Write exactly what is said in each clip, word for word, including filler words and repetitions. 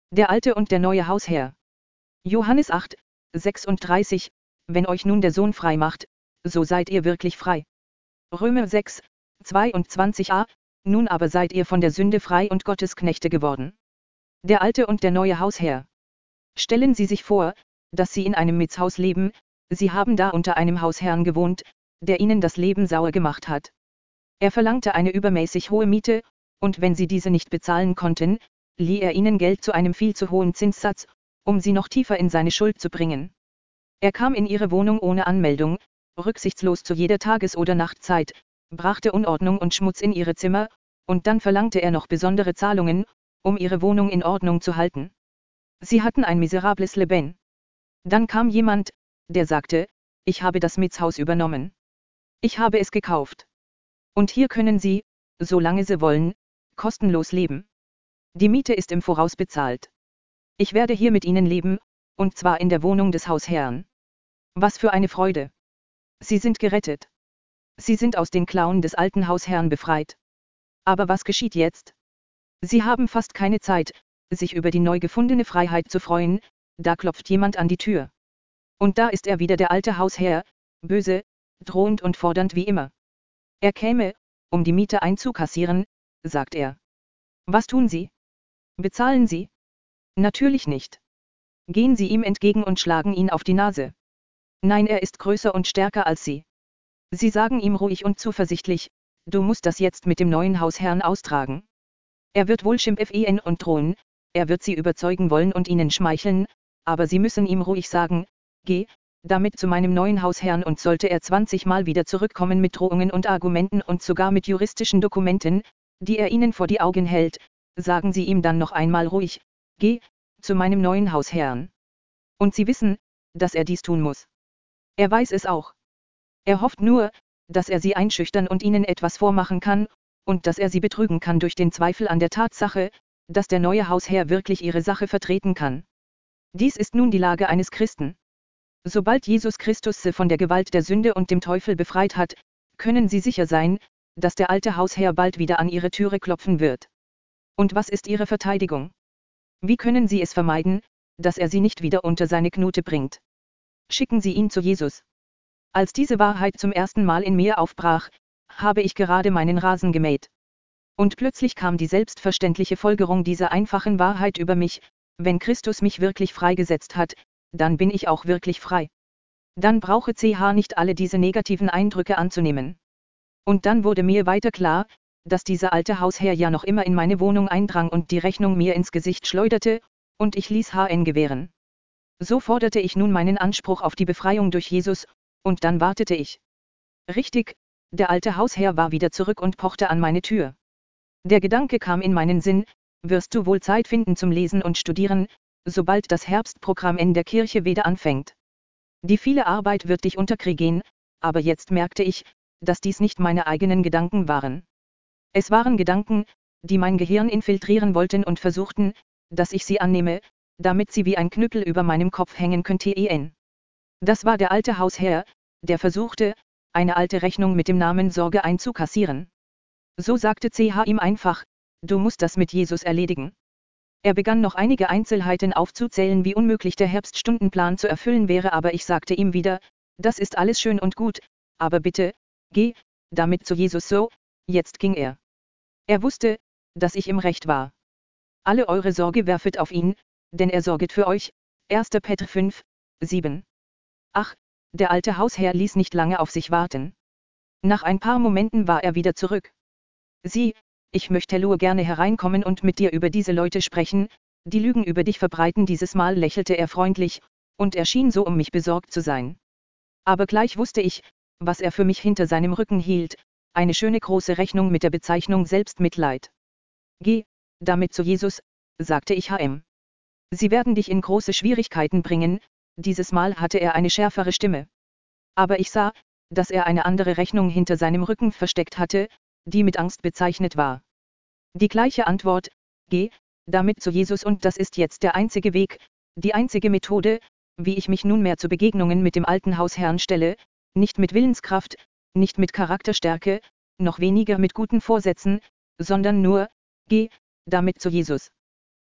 Der alte und der neue Hausherr. Johannes acht, sechsunddreißig, wenn euch nun der Sohn frei macht, so seid ihr wirklich frei. Römer sechs, zweiundzwanzig a, nun aber seid ihr von der Sünde frei und Gottes Knechte geworden. Der alte und der neue Hausherr. Stellen Sie sich vor, dass Sie in einem Mietshaus leben, Sie haben da unter einem Hausherrn gewohnt, der Ihnen das Leben sauer gemacht hat. Er verlangte eine übermäßig hohe Miete, und wenn Sie diese nicht bezahlen konnten, lieh er Ihnen Geld zu einem viel zu hohen Zinssatz, um Sie noch tiefer in seine Schuld zu bringen. Er kam in Ihre Wohnung ohne Anmeldung, rücksichtslos zu jeder Tages- oder Nachtzeit, brachte Unordnung und Schmutz in Ihre Zimmer, und dann verlangte er noch besondere Zahlungen, um Ihre Wohnung in Ordnung zu halten. Sie hatten ein miserables Leben. Dann kam jemand, der sagte, ich habe das Mietshaus übernommen. Ich habe es gekauft. Und hier können Sie, solange Sie wollen, kostenlos leben. Die Miete ist im Voraus bezahlt. Ich werde hier mit Ihnen leben, und zwar in der Wohnung des Hausherrn. Was für eine Freude! Sie sind gerettet. Sie sind aus den Klauen des alten Hausherrn befreit. Aber was geschieht jetzt? Sie haben fast keine Zeit, sich über die neu gefundene Freiheit zu freuen, da klopft jemand an die Tür. Und da ist er wieder, der alte Hausherr, böse, drohend und fordernd wie immer. Er käme, um die Miete einzukassieren, sagt er. Was tun Sie? Bezahlen Sie? Natürlich nicht. Gehen Sie ihm entgegen und schlagen ihn auf die Nase. Nein, er ist größer und stärker als Sie. Sie sagen ihm ruhig und zuversichtlich, du musst das jetzt mit dem neuen Hausherrn austragen. Er wird wohl schimpfen und drohen, er wird Sie überzeugen wollen und Ihnen schmeicheln, aber Sie müssen ihm ruhig sagen, geh, damit zu meinem neuen Hausherrn, und sollte er zwanzigmal wieder zurückkommen mit Drohungen und Argumenten und sogar mit juristischen Dokumenten, die er Ihnen vor die Augen hält, sagen Sie ihm dann noch einmal ruhig, geh, zu meinem neuen Hausherrn. Und Sie wissen, dass er dies tun muss. Er weiß es auch. Er hofft nur, dass er Sie einschüchtern und Ihnen etwas vormachen kann, und dass er Sie betrügen kann durch den Zweifel an der Tatsache, dass der neue Hausherr wirklich Ihre Sache vertreten kann. Dies ist nun die Lage eines Christen. Sobald Jesus Christus Sie von der Gewalt der Sünde und dem Teufel befreit hat, können Sie sicher sein, dass der alte Hausherr bald wieder an Ihre Türe klopfen wird. Und was ist Ihre Verteidigung? Wie können Sie es vermeiden, dass er Sie nicht wieder unter seine Knute bringt? Schicken Sie ihn zu Jesus. Als diese Wahrheit zum ersten Mal in mir aufbrach, habe ich gerade meinen Rasen gemäht. Und plötzlich kam die selbstverständliche Folgerung dieser einfachen Wahrheit über mich: Wenn Christus mich wirklich freigesetzt hat, dann bin ich auch wirklich frei. Dann brauche ich nicht alle diese negativen Eindrücke anzunehmen. Und dann wurde mir weiter klar, dass dieser alte Hausherr ja noch immer in meine Wohnung eindrang und die Rechnung mir ins Gesicht schleuderte, und ich ließ ihn gewähren. So forderte ich nun meinen Anspruch auf die Befreiung durch Jesus, und dann wartete ich. Richtig, der alte Hausherr war wieder zurück und pochte an meine Tür. Der Gedanke kam in meinen Sinn: wirst du wohl Zeit finden zum Lesen und Studieren, sobald das Herbstprogramm in der Kirche wieder anfängt. Die viele Arbeit wird dich unterkriegen, aber jetzt merkte ich, dass dies nicht meine eigenen Gedanken waren. Es waren Gedanken, die mein Gehirn infiltrieren wollten und versuchten, dass ich sie annehme, damit sie wie ein Knüppel über meinem Kopf hängen könnten. Das war der alte Hausherr, der versuchte, eine alte Rechnung mit dem Namen Sorge einzukassieren. So sagte C H ihm einfach, du musst das mit Jesus erledigen. Er begann noch einige Einzelheiten aufzuzählen, wie unmöglich der Herbststundenplan zu erfüllen wäre, aber ich sagte ihm wieder, das ist alles schön und gut, aber bitte, geh, damit zu Jesus. So, jetzt ging er. Er wusste, dass ich im Recht war. Alle eure Sorge werfet auf ihn, denn er sorget für euch. erster Petrus fünf, sieben. Ach, der alte Hausherr ließ nicht lange auf sich warten. Nach ein paar Momenten war er wieder zurück. Sieh, ich möchte nur gerne hereinkommen und mit dir über diese Leute sprechen, die Lügen über dich verbreiten. Dieses Mal lächelte er freundlich, und er schien so um mich besorgt zu sein. Aber gleich wusste ich, was er für mich hinter seinem Rücken hielt: eine schöne große Rechnung mit der Bezeichnung Selbstmitleid. Geh, damit zu Jesus, sagte ich ihm. Sie werden dich in große Schwierigkeiten bringen. Dieses Mal hatte er eine schärfere Stimme. Aber ich sah, dass er eine andere Rechnung hinter seinem Rücken versteckt hatte, die mit Angst bezeichnet war. Die gleiche Antwort: geh, damit zu Jesus, und das ist jetzt der einzige Weg, die einzige Methode, wie ich mich nunmehr zu Begegnungen mit dem alten Hausherrn stelle, nicht mit Willenskraft, nicht mit Charakterstärke, noch weniger mit guten Vorsätzen, sondern nur: geh, damit zu Jesus.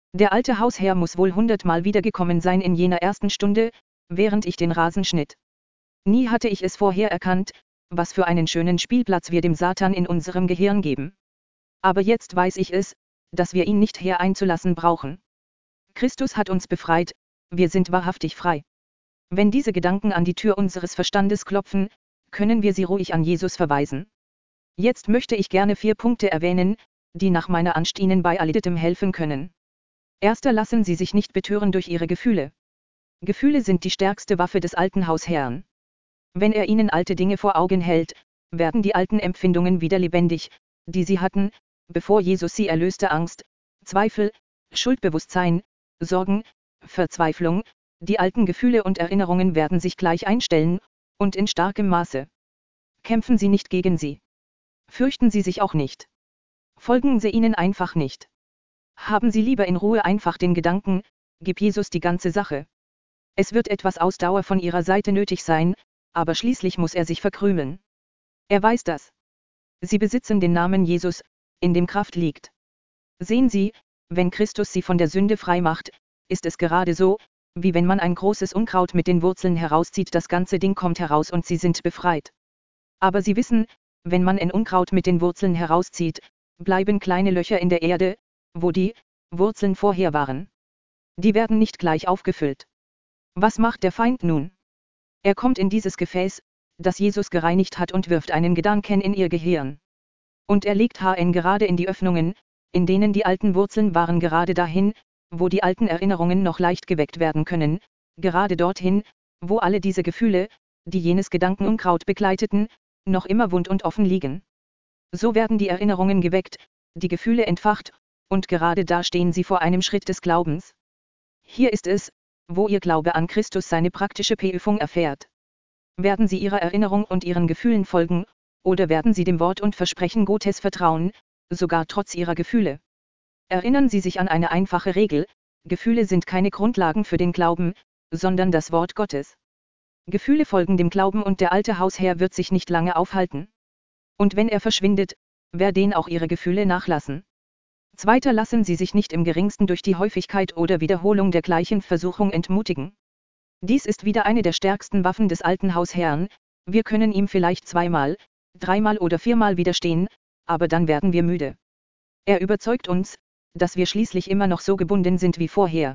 Der alte Hausherr muss wohl hundertmal wiedergekommen sein in jener ersten Stunde, während ich den Rasen schnitt. Nie hatte ich es vorher erkannt, was für einen schönen Spielplatz wir dem Satan in unserem Gehirn geben. Aber jetzt weiß ich es, dass wir ihn nicht hereinzulassen brauchen. Christus hat uns befreit, wir sind wahrhaftig frei. Wenn diese Gedanken an die Tür unseres Verstandes klopfen, können wir sie ruhig an Jesus verweisen. Jetzt möchte ich gerne vier Punkte erwähnen, die nach meiner Ansicht Ihnen bei alledem helfen können. Erster: Lassen Sie sich nicht betören durch Ihre Gefühle. Gefühle sind die stärkste Waffe des alten Hausherrn. Wenn er Ihnen alte Dinge vor Augen hält, werden die alten Empfindungen wieder lebendig, die Sie hatten, bevor Jesus Sie erlöste. Angst, Zweifel, Schuldbewusstsein, Sorgen, Verzweiflung, die alten Gefühle und Erinnerungen werden sich gleich einstellen, und in starkem Maße. Kämpfen Sie nicht gegen sie. Fürchten Sie sich auch nicht. Folgen Sie ihnen einfach nicht. Haben Sie lieber in Ruhe einfach den Gedanken, gib Jesus die ganze Sache. Es wird etwas Ausdauer von Ihrer Seite nötig sein, aber schließlich muss er sich verkrümeln. Er weiß das. Sie besitzen den Namen Jesus, in dem Kraft liegt. Sehen Sie, wenn Christus Sie von der Sünde frei macht, ist es gerade so, wie wenn man ein großes Unkraut mit den Wurzeln herauszieht, das ganze Ding kommt heraus und Sie sind befreit. Aber Sie wissen, wenn man ein Unkraut mit den Wurzeln herauszieht, bleiben kleine Löcher in der Erde, wo die Wurzeln vorher waren. Die werden nicht gleich aufgefüllt. Was macht der Feind nun? Er kommt in dieses Gefäß, das Jesus gereinigt hat, und wirft einen Gedanken in Ihr Gehirn. Und er legt hin gerade in die Öffnungen, in denen die alten Wurzeln waren, gerade dahin, wo die alten Erinnerungen noch leicht geweckt werden können, gerade dorthin, wo alle diese Gefühle, die jenes Gedankenunkraut begleiteten, noch immer wund und offen liegen. So werden die Erinnerungen geweckt, die Gefühle entfacht, und gerade da stehen Sie vor einem Schritt des Glaubens. Hier ist es, wo Ihr Glaube an Christus seine praktische Prüfung erfährt. Werden Sie Ihrer Erinnerung und Ihren Gefühlen folgen, oder werden Sie dem Wort und Versprechen Gottes vertrauen, sogar trotz Ihrer Gefühle? Erinnern Sie sich an eine einfache Regel: Gefühle sind keine Grundlagen für den Glauben, sondern das Wort Gottes. Gefühle folgen dem Glauben, und der alte Hausherr wird sich nicht lange aufhalten. Und wenn er verschwindet, werden auch Ihre Gefühle nachlassen. Zweiter: Lassen Sie sich nicht im geringsten durch die Häufigkeit oder Wiederholung der gleichen Versuchung entmutigen. Dies ist wieder eine der stärksten Waffen des alten Hausherrn. Wir können ihm vielleicht zweimal, dreimal oder viermal widerstehen, aber dann werden wir müde. Er überzeugt uns, dass wir schließlich immer noch so gebunden sind wie vorher.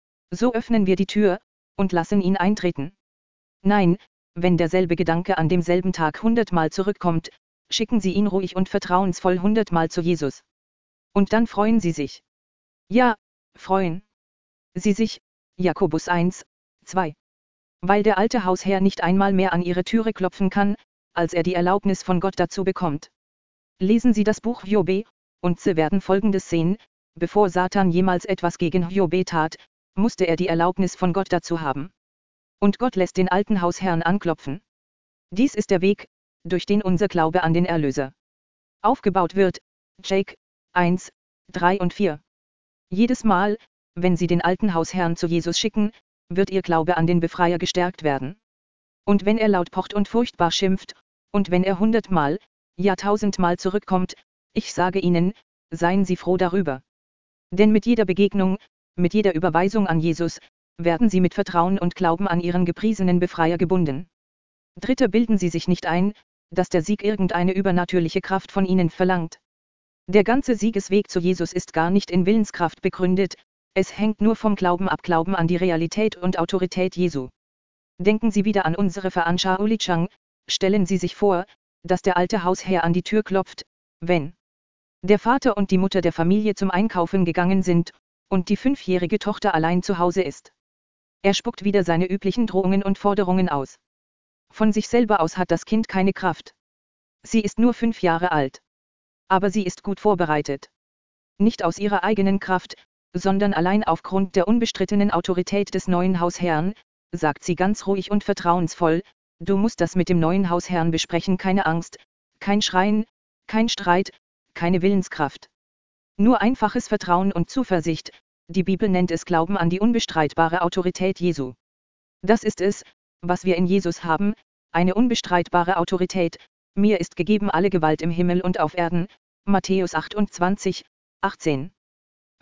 So öffnen wir die Tür und lassen ihn eintreten. Nein, wenn derselbe Gedanke an demselben Tag hundertmal zurückkommt, schicken Sie ihn ruhig und vertrauensvoll hundertmal zu Jesus. Und dann freuen Sie sich. Ja, freuen Sie sich, Jakobus eins, zwei. Weil der alte Hausherr nicht einmal mehr an Ihre Türe klopfen kann, als er die Erlaubnis von Gott dazu bekommt. Lesen Sie das Buch Hiob, und Sie werden Folgendes sehen: Bevor Satan jemals etwas gegen Hiob tat, musste er die Erlaubnis von Gott dazu haben. Und Gott lässt den alten Hausherrn anklopfen. Dies ist der Weg, durch den unser Glaube an den Erlöser aufgebaut wird. Jake eins, drei und vier. Jedes Mal, wenn Sie den alten Hausherrn zu Jesus schicken, wird Ihr Glaube an den Befreier gestärkt werden. Und wenn er laut pocht und furchtbar schimpft, und wenn er hundertmal, ja tausendmal zurückkommt, ich sage Ihnen, seien Sie froh darüber. Denn mit jeder Begegnung, mit jeder Überweisung an Jesus, werden Sie mit Vertrauen und Glauben an Ihren gepriesenen Befreier gebunden. Dritter: Bilden Sie sich nicht ein, dass der Sieg irgendeine übernatürliche Kraft von Ihnen verlangt. Der ganze Siegesweg zu Jesus ist gar nicht in Willenskraft begründet, es hängt nur vom Glauben ab, Glauben an die Realität und Autorität Jesu. Denken Sie wieder an unsere Veranschaulichung, stellen Sie sich vor, dass der alte Hausherr an die Tür klopft, wenn der Vater und die Mutter der Familie zum Einkaufen gegangen sind, und die fünfjährige Tochter allein zu Hause ist. Er spuckt wieder seine üblichen Drohungen und Forderungen aus. Von sich selber aus hat das Kind keine Kraft. Sie ist nur fünf Jahre alt. Aber sie ist gut vorbereitet. Nicht aus ihrer eigenen Kraft, sondern allein aufgrund der unbestrittenen Autorität des neuen Hausherrn, sagt sie ganz ruhig und vertrauensvoll: Du musst das mit dem neuen Hausherrn besprechen, keine Angst, kein Schreien, kein Streit, keine Willenskraft. Nur einfaches Vertrauen und Zuversicht, die Bibel nennt es Glauben an die unbestreitbare Autorität Jesu. Das ist es, was wir in Jesus haben, eine unbestreitbare Autorität: Mir ist gegeben alle Gewalt im Himmel und auf Erden, Matthäus achtundzwanzig, achtzehn.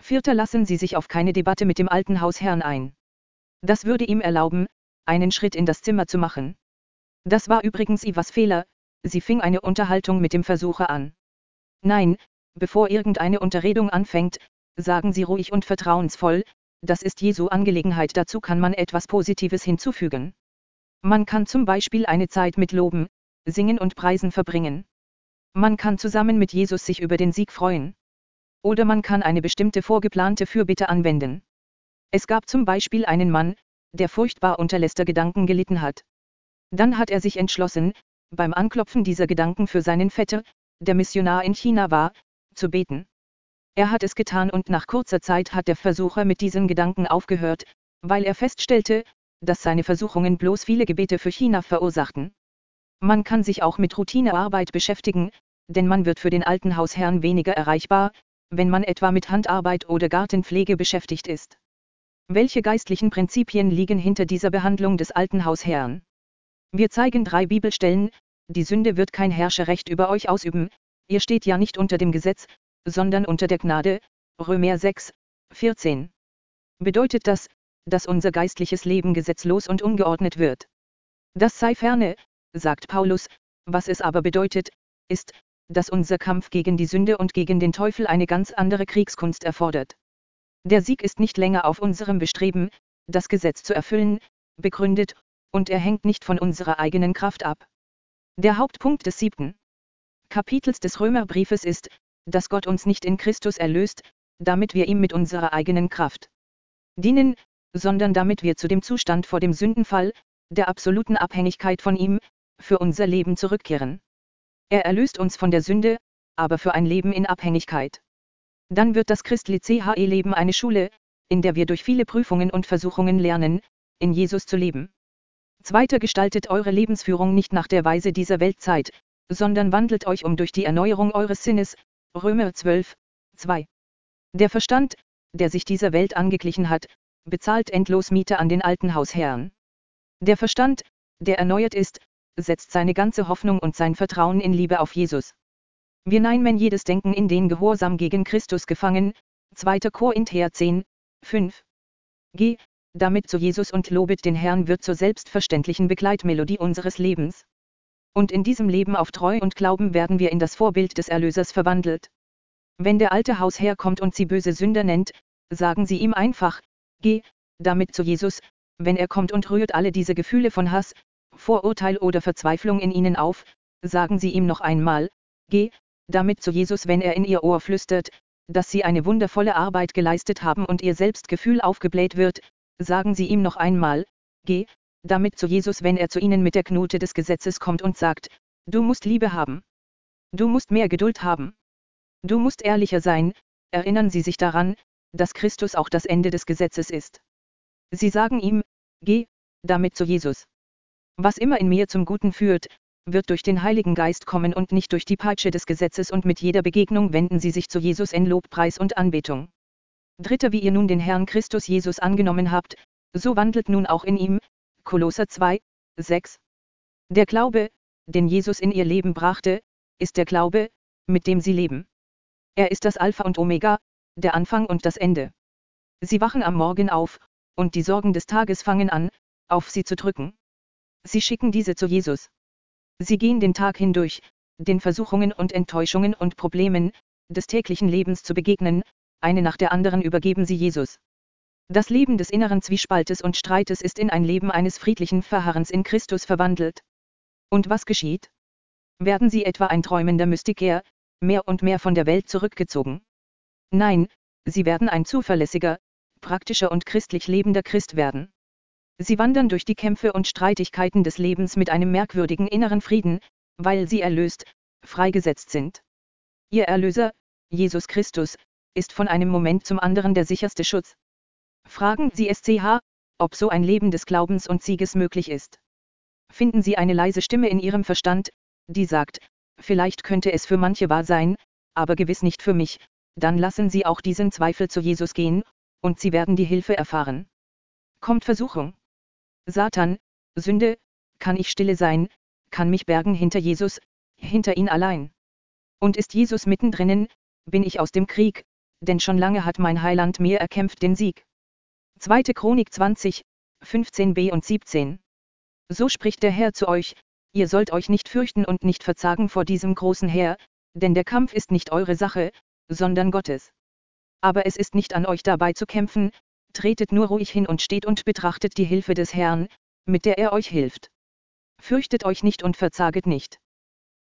Vierter, lassen Sie sich auf keine Debatte mit dem alten Hausherrn ein. Das würde ihm erlauben, einen Schritt in das Zimmer zu machen. Das war übrigens Evas Fehler, sie fing eine Unterhaltung mit dem Versucher an. Nein, bevor irgendeine Unterredung anfängt, sagen Sie ruhig und vertrauensvoll, das ist Jesu Angelegenheit, dazu kann man etwas Positives hinzufügen. Man kann zum Beispiel eine Zeit mit Loben, Singen und Preisen verbringen. Man kann zusammen mit Jesus sich über den Sieg freuen. Oder man kann eine bestimmte vorgeplante Fürbitte anwenden. Es gab zum Beispiel einen Mann, der furchtbar unter Lästergedanken gelitten hat. Dann hat er sich entschlossen, beim Anklopfen dieser Gedanken für seinen Vetter, der Missionar in China war, zu beten. Er hat es getan und nach kurzer Zeit hat der Versucher mit diesen Gedanken aufgehört, weil er feststellte, dass seine Versuchungen bloß viele Gebete für China verursachten. Man kann sich auch mit Routinearbeit beschäftigen, denn man wird für den alten Hausherrn weniger erreichbar, wenn man etwa mit Handarbeit oder Gartenpflege beschäftigt ist. Welche geistlichen Prinzipien liegen hinter dieser Behandlung des alten Hausherrn? Wir zeigen drei Bibelstellen: Die Sünde wird kein Herrscherrecht über euch ausüben, ihr steht ja nicht unter dem Gesetz, sondern unter der Gnade, Römer sechs, vierzehn. Bedeutet das, dass unser geistliches Leben gesetzlos und ungeordnet wird? Das sei ferne, sagt Paulus, was es aber bedeutet, ist, dass unser Kampf gegen die Sünde und gegen den Teufel eine ganz andere Kriegskunst erfordert. Der Sieg ist nicht länger auf unserem Bestreben, das Gesetz zu erfüllen, begründet, und er hängt nicht von unserer eigenen Kraft ab. Der Hauptpunkt des siebten Kapitels des Römerbriefes ist, dass Gott uns nicht in Christus erlöst, damit wir ihm mit unserer eigenen Kraft dienen, sondern damit wir zu dem Zustand vor dem Sündenfall, der absoluten Abhängigkeit von ihm, für unser Leben zurückkehren. Er erlöst uns von der Sünde, aber für ein Leben in Abhängigkeit. Dann wird das christliche Leben eine Schule, in der wir durch viele Prüfungen und Versuchungen lernen, in Jesus zu leben. Zweiter, gestaltet eure Lebensführung nicht nach der Weise dieser Weltzeit, sondern wandelt euch um durch die Erneuerung eures Sinnes, Römer zwölf, zwei. Der Verstand, der sich dieser Welt angeglichen hat, bezahlt endlos Miete an den alten Hausherrn. Der Verstand, der erneuert ist, setzt seine ganze Hoffnung und sein Vertrauen in Liebe auf Jesus. Wir nehmen jedes Denken in den Gehorsam gegen Christus gefangen, zweiter Korinther zehn, fünf. Geh damit zu Jesus und lobet den Herrn wird zur selbstverständlichen Begleitmelodie unseres Lebens. Und in diesem Leben auf Treu und Glauben werden wir in das Vorbild des Erlösers verwandelt. Wenn der alte Hausherr kommt und sie böse Sünder nennt, sagen sie ihm einfach, geh damit zu Jesus. Wenn er kommt und rührt alle diese Gefühle von Hass, Vorurteil oder Verzweiflung in ihnen auf, sagen sie ihm noch einmal, geh damit zu Jesus. Wenn er in ihr Ohr flüstert, dass sie eine wundervolle Arbeit geleistet haben und ihr Selbstgefühl aufgebläht wird, sagen sie ihm noch einmal, geh damit zu Jesus. Wenn er zu ihnen mit der Knute des Gesetzes kommt und sagt, du musst Liebe haben. Du musst mehr Geduld haben. Du musst ehrlicher sein, erinnern sie sich daran, dass Christus auch das Ende des Gesetzes ist. Sie sagen ihm, geh damit zu Jesus. Was immer in mir zum Guten führt, wird durch den Heiligen Geist kommen und nicht durch die Peitsche des Gesetzes, und mit jeder Begegnung wenden sie sich zu Jesus in Lobpreis und Anbetung. Dritter, wie ihr nun den Herrn Christus Jesus angenommen habt, so wandelt nun auch in ihm, Kolosser zwei, sechs. Der Glaube, den Jesus in ihr Leben brachte, ist der Glaube, mit dem sie leben. Er ist das Alpha und Omega, der Anfang und das Ende. Sie wachen am Morgen auf, und die Sorgen des Tages fangen an, auf sie zu drücken. Sie schicken diese zu Jesus. Sie gehen den Tag hindurch, den Versuchungen und Enttäuschungen und Problemen des täglichen Lebens zu begegnen, eine nach der anderen übergeben sie Jesus. Das Leben des inneren Zwiespaltes und Streites ist in ein Leben eines friedlichen Verharrens in Christus verwandelt. Und was geschieht? Werden sie etwa ein träumender Mystiker, mehr und mehr von der Welt zurückgezogen? Nein, sie werden ein zuverlässiger, praktischer und christlich lebender Christ werden. Sie wandern durch die Kämpfe und Streitigkeiten des Lebens mit einem merkwürdigen inneren Frieden, weil sie erlöst, freigesetzt sind. Ihr Erlöser, Jesus Christus, ist von einem Moment zum anderen der sicherste Schutz. Fragen Sie S C H, ob so ein Leben des Glaubens und Sieges möglich ist. Finden Sie eine leise Stimme in Ihrem Verstand, die sagt, vielleicht könnte es für manche wahr sein, aber gewiss nicht für mich, dann lassen Sie auch diesen Zweifel zu Jesus gehen, und Sie werden die Hilfe erfahren. Kommt Versuchung? Satan, Sünde, kann ich stille sein, kann mich bergen hinter Jesus, hinter ihn allein. Und ist Jesus mittendrinnen, bin ich aus dem Krieg, denn schon lange hat mein Heiland mir erkämpft den Sieg. zweite Chronik zwanzig, fünfzehn b und siebzehn. So spricht der Herr zu euch, ihr sollt euch nicht fürchten und nicht verzagen vor diesem großen Heer, denn der Kampf ist nicht eure Sache, sondern Gottes. Aber es ist nicht an euch dabei zu kämpfen, tretet nur ruhig hin und steht und betrachtet die Hilfe des Herrn, mit der er euch hilft. Fürchtet euch nicht und verzaget nicht.